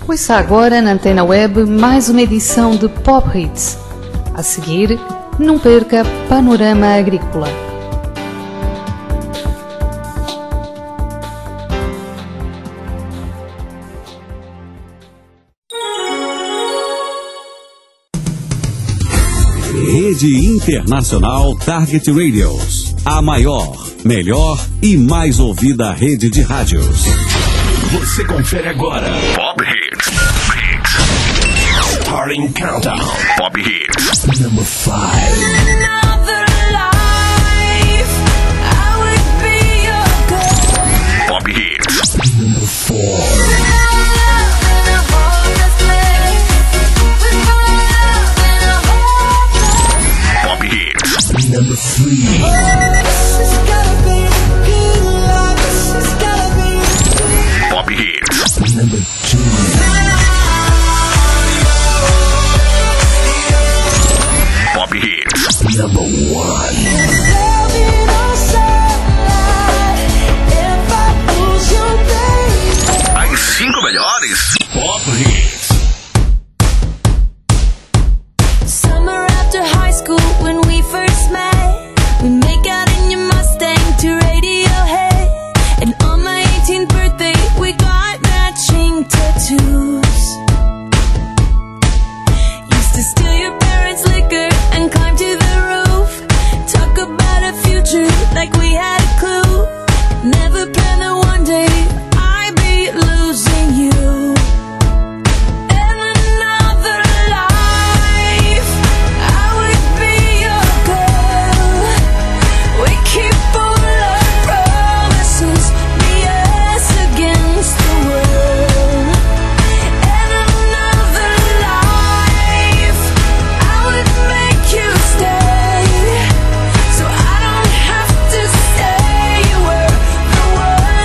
Ouça agora na Antena Web mais uma edição de Pop Hits. A seguir, não perca Panorama Agrícola. Rede Internacional Target Radios. A maior, melhor e mais ouvida rede de rádios. Você confere agora Pop Hits. Starting Countdown. Pop Hits. Number 5. Pop Hits. Number 4. Number 3. Pop Hits. Number 2. Pop Hits. Number 1. As 5 melhores Pop Hits. Summer after high school when we first met. We make out in your Mustang to Radiohead. And on my 18th birthday, we got matching tattoos. Used to steal your parents' liquor and climb to the roof. Talk about a future like we had a clue. Never planned that one day I'd be losing you. So I don't have to say you were the one.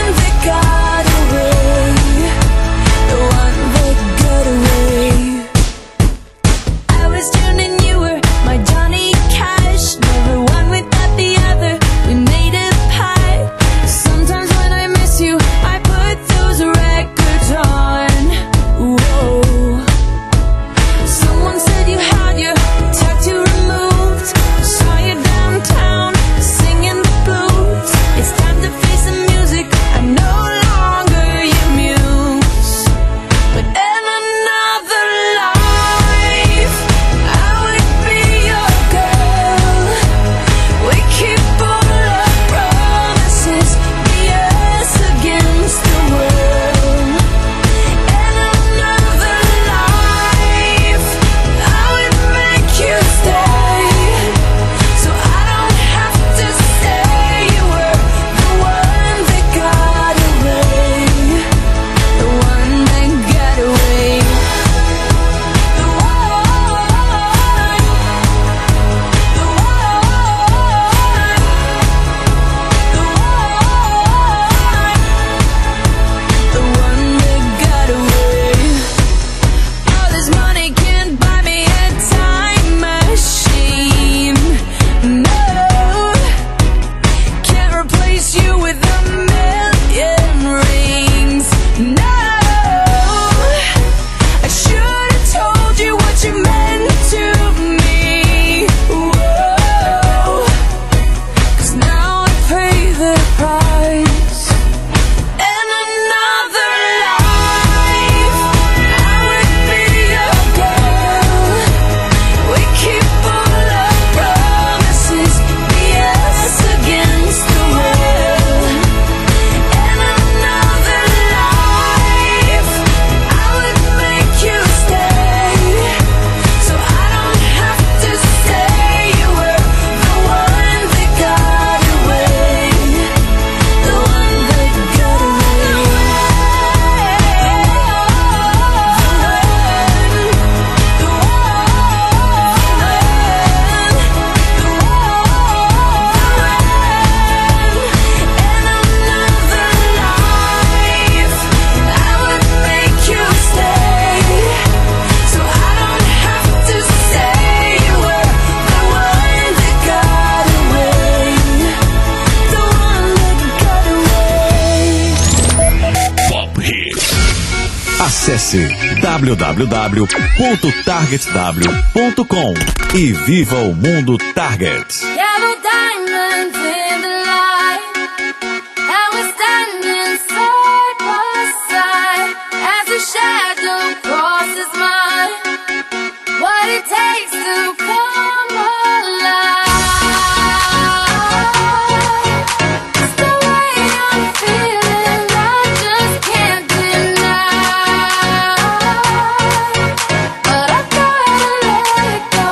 Acesse www.targetw.com e viva o mundo Target. Yellow diamonds in the light, and we're standing side by side as a shadow crosses mine. What it takes to come alive. It's the way I'm feeling, I just can't deny. But I gotta let it go.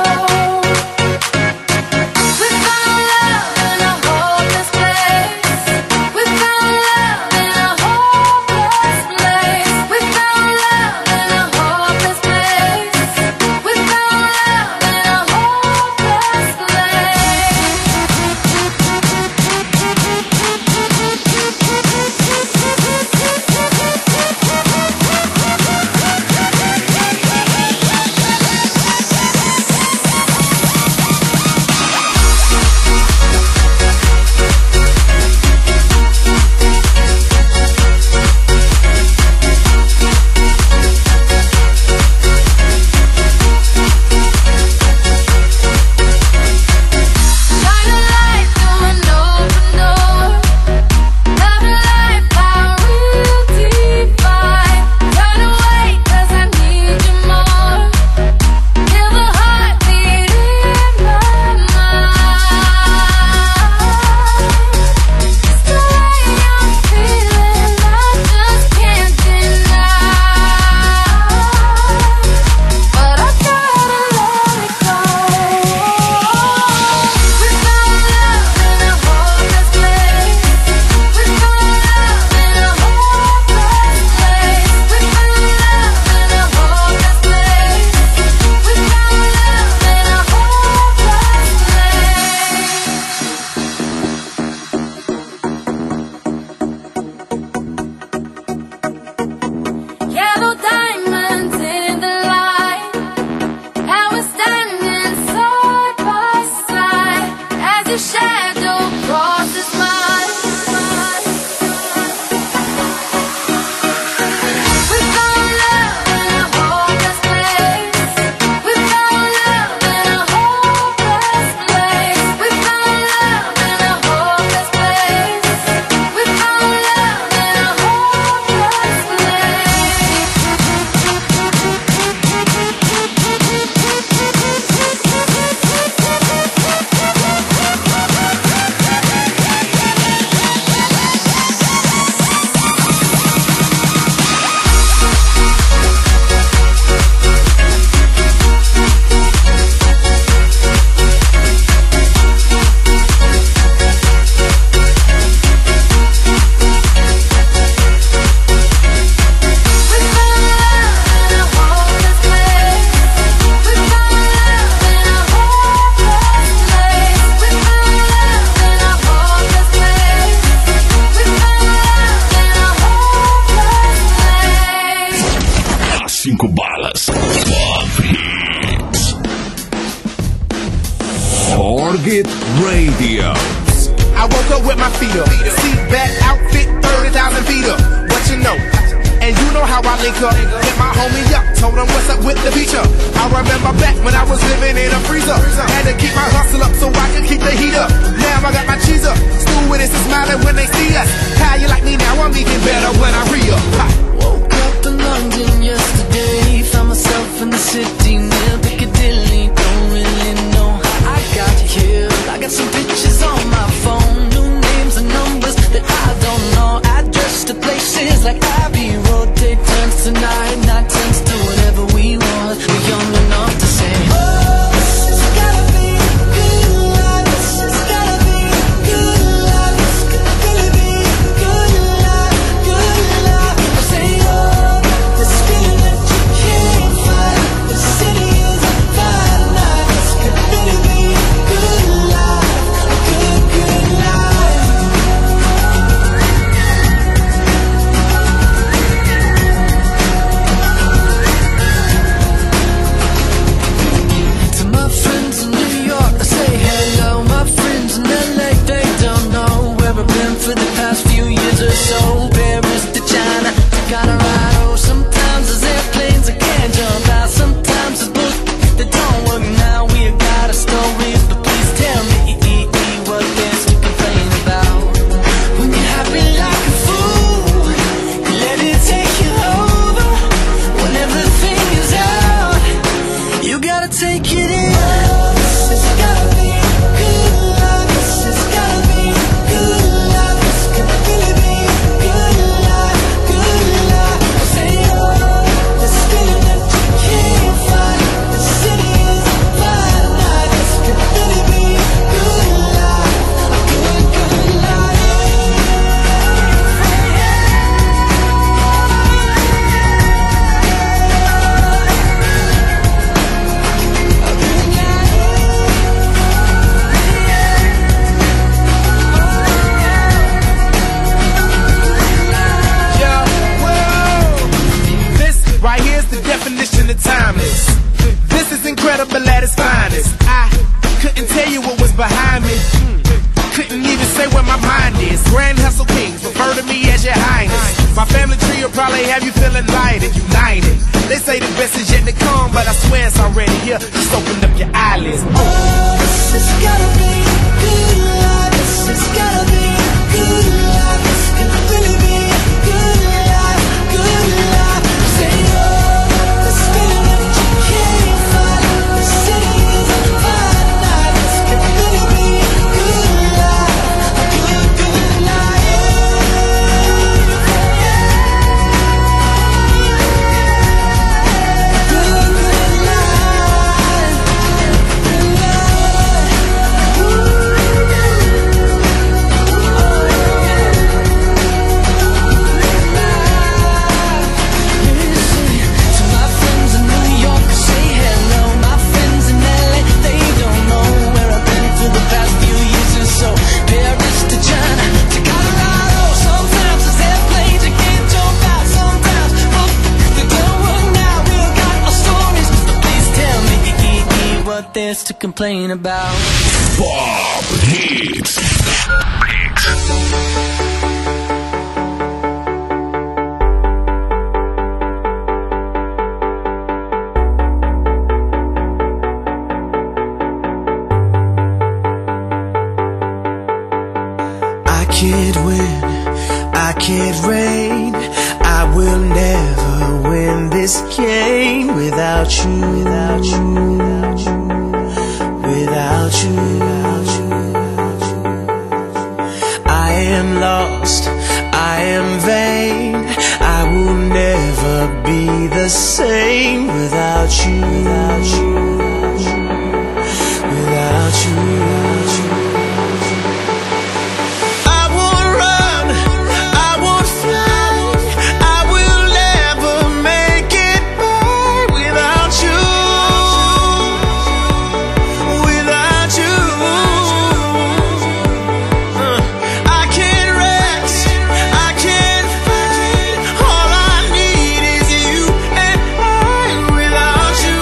We found love in a hopeless place. We found love in a hopeless place. We found love in a hopeless place. We found love in a hopeless shine a light through an open door. Love and life, our real divide. Turn away 'cause I need you more. Feel the heartbeat in my mind. It's the way I'm feeling, I just can't deny. But I gotta let it go. We found love in a hopeless place. We found love in a hopeless place. We found love in a hopeless place. We found love in a hopeless place. Yellow diamonds in the light, and we're standing side by side as your shadow crosses mine. We found love in a hopeless place. We found love in a hopeless place. We found love in a hopeless place. We found love in a hopeless As 5 balas. Pop Hits. Target Radio. I woke up with my feet up. Seat back, outfit, 30,000 feet up. What you know? And you know how I link up. Hit my homie up, told him what's up with the feature. I remember back when I was living in a freezer. Had to keep my hustle up so I could keep the heat up. Now I got my cheese up. Stewardess is smiling when they see us. How you like me now? I'm even better when I re-up. Ha. Woke up in London yesterday, found myself in the city near Piccadilly. Don't really know how I got here. I got some pictures on my phone, new names and numbers that I don't know. Address to places like Abbey Road. Take turns tonight, night turns to whatever we want. We're young enough to say, oh, this has gotta be good life. This has gotta be good life. the tree will probably have you feeling light and united. They say the best is yet to come, but I swear it's already here. Just open up your eyelids. Oh, this has gotta be good life. This has gotta be good life. This can really be good life, good life. Say oh, this feeling that you can't fight. The city is on fire tonight. This can really be good life, good, good life. Good, good life. Good life. To my friends in New York, say hello. My friends in LA, they don't know where I've been for the past few years or so. Paris to China to Colorado. Sometimes it's airplanes you can't jump out. Sometimes they don't work now. We got our stories, but please tell me what there's to complain about. Pop Hits. I can't win, I can't reign. I will never win this game without you, without you, without you, without you, without you. I am lost, I am vain. I will never be the same without you, without you, without you, without you. I won't run, I won't fly. I will never make it by without you, without you. I can't rest, I can't fight. All I need is you and I without you,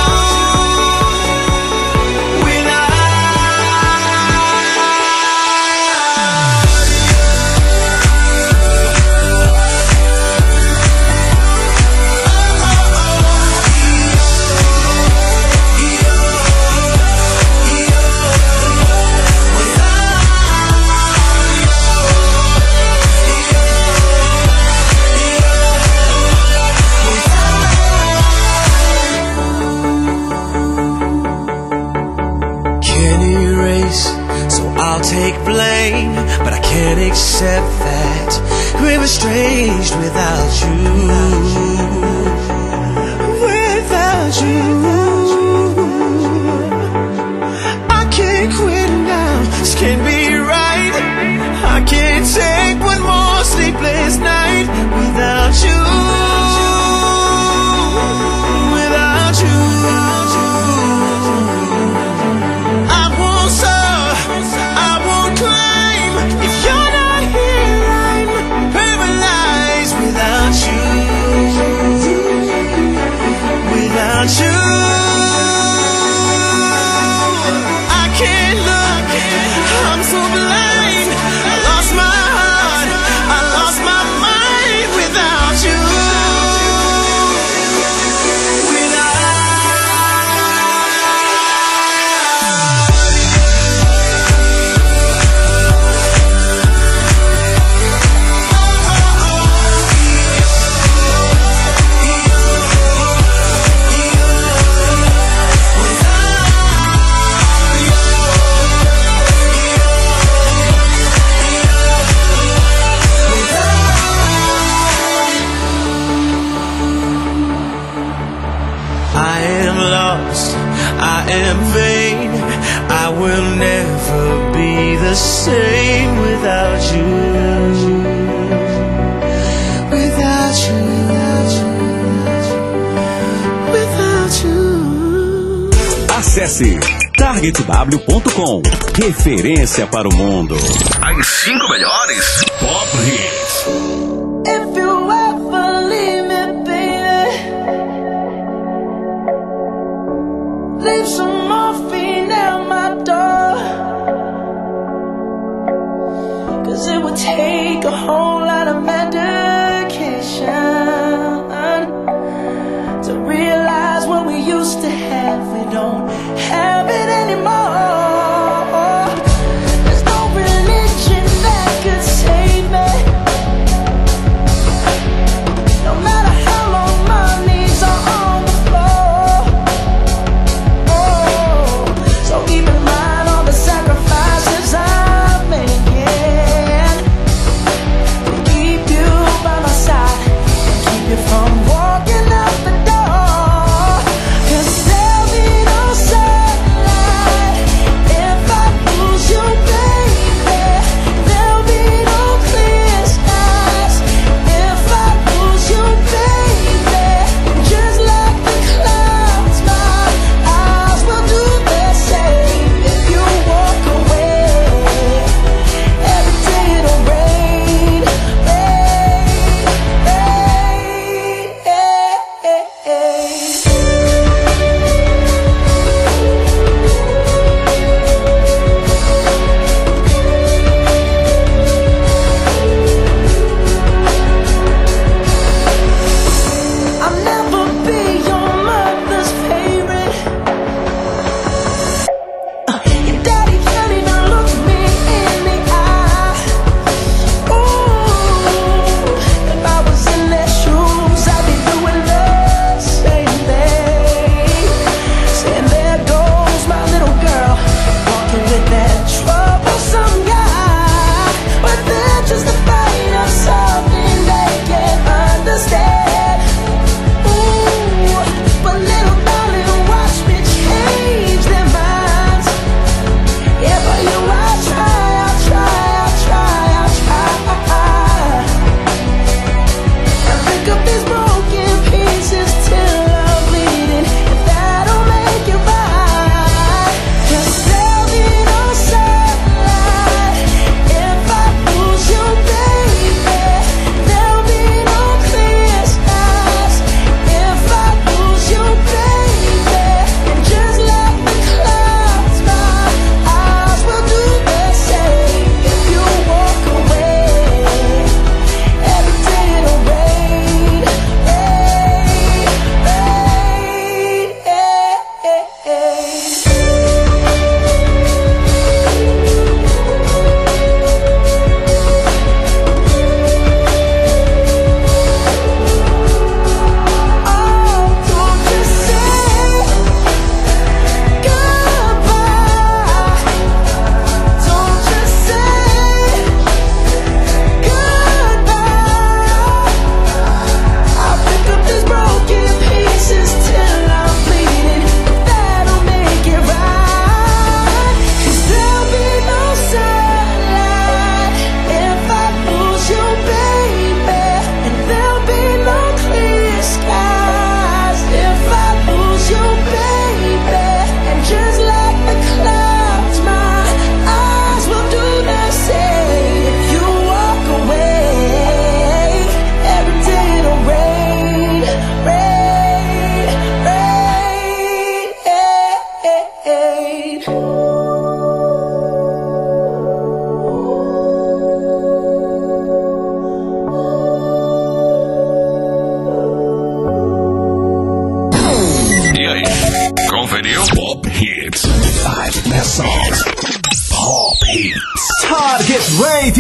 can't erase, so I'll take blame. But I can't accept that we're estranged without you, without you. I can't quit now, this can't be right. I can't take one more sleepless night without you, without you. I won't soar, I won't climb. If you're not here, I'm paralyzed without you, without you. I can't look, I'm so blind. I lost my heart, I lost my mind without you, I am lost, I am vain. I will never be the same without you, without you, without you. Acesse targetw.com. Referência para o mundo. As 5 melhores Pop Hits. If you ever leave me, baby, leave some morphine at my door. 'Cause it would take a whole lot of medication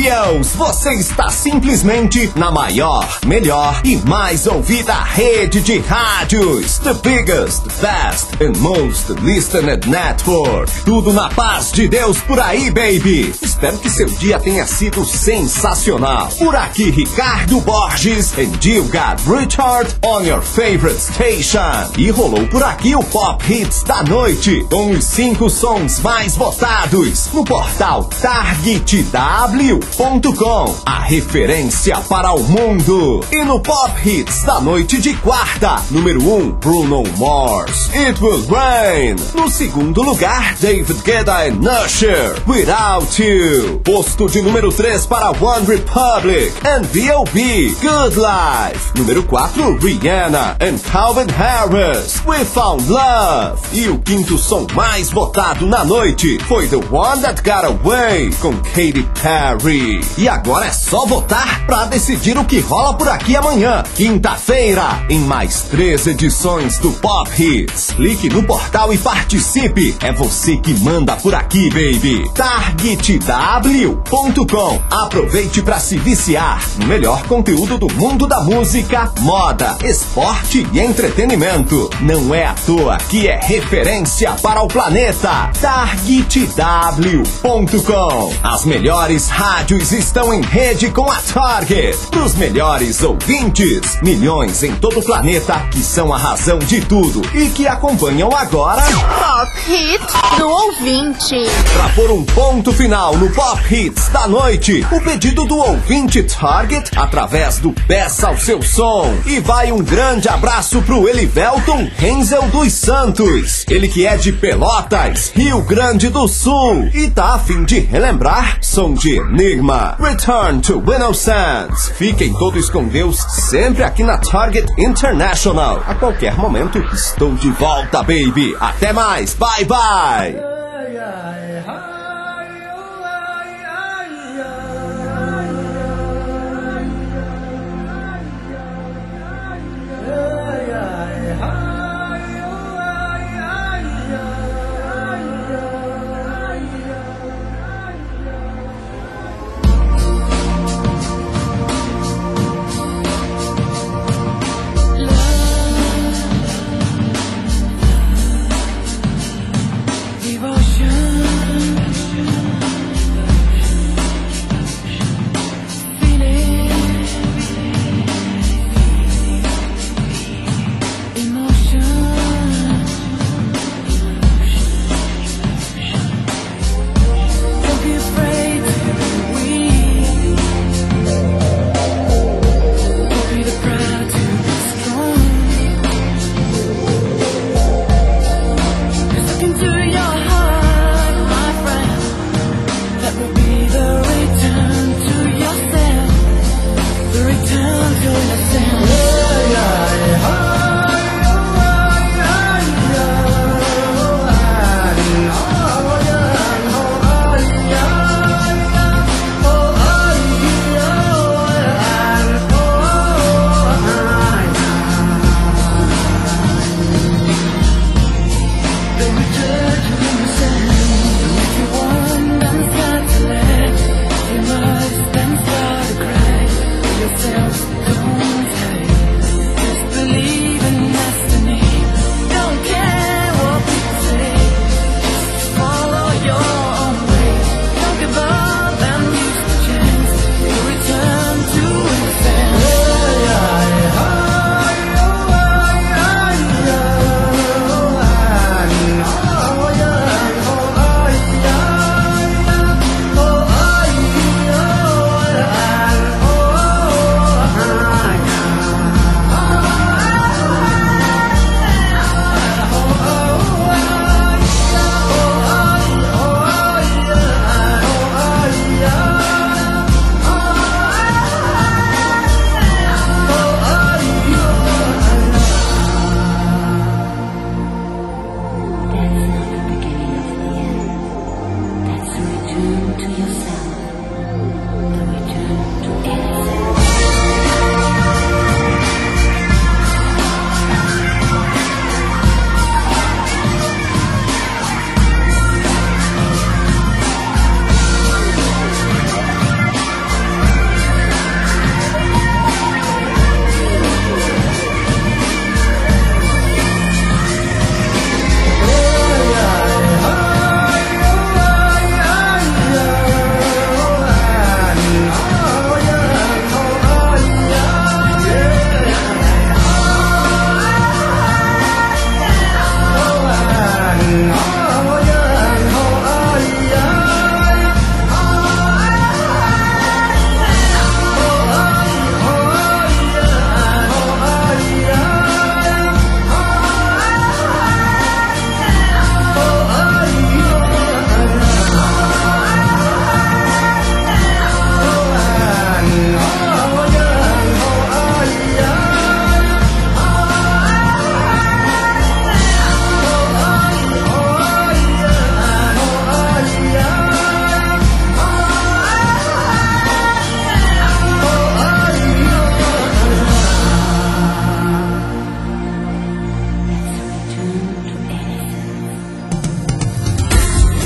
Radios. Você está simplesmente na maior, melhor e mais ouvida rede de rádios. The biggest, best and most listened network. Tudo na paz de Deus por aí, baby. Espero que seu dia tenha sido sensacional. Por aqui, Ricardo Borges and you got Richard on your favorite station. E rolou por aqui o Pop Hits da noite, com os 5 sons mais votados no portal targetw.com, a referência para o mundo. E no Pop Hits da noite de quarta, número 1, Bruno Mars, It Will Rain. No segundo lugar, David Guetta and Usher, Without You. Posto de número 3 para One Republic and B.O.B, Good Life. Número 4, Rihanna and Calvin Harris, We Found Love. E o quinto som mais votado na noite foi The One That Got Away, com Katy Perry. E agora é só votar pra decidir o que rola por aqui amanhã, quinta-feira, em mais 3 edições do Pop Hits. Clique no portal e participe. É você que manda por aqui, baby. targetw.com. Aproveite pra se viciar no melhor conteúdo do mundo da música, moda, esporte e entretenimento. Não é à toa que é referência para o planeta. targetw.com. As melhores rádios estão em rede com a Target. Os melhores ouvintes, milhões em todo o planeta que são a razão de tudo e que acompanham agora Pop Hits do ouvinte. Pra pôr um ponto final no Pop Hits da noite, o pedido do ouvinte Target através do Peça ao Seu Som. E vai um grande abraço pro Elivelton Renzel dos Santos, ele que é de Pelotas, Rio Grande do Sul, e tá a fim de relembrar som de Enigma, Return to Innocence. Fiquem todos com Deus, sempre aqui na Target International. A qualquer momento estou de volta, baby. Até mais, bye bye. Vivo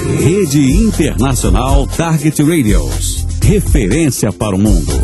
Rede Internacional Target Radios. Referência para o mundo.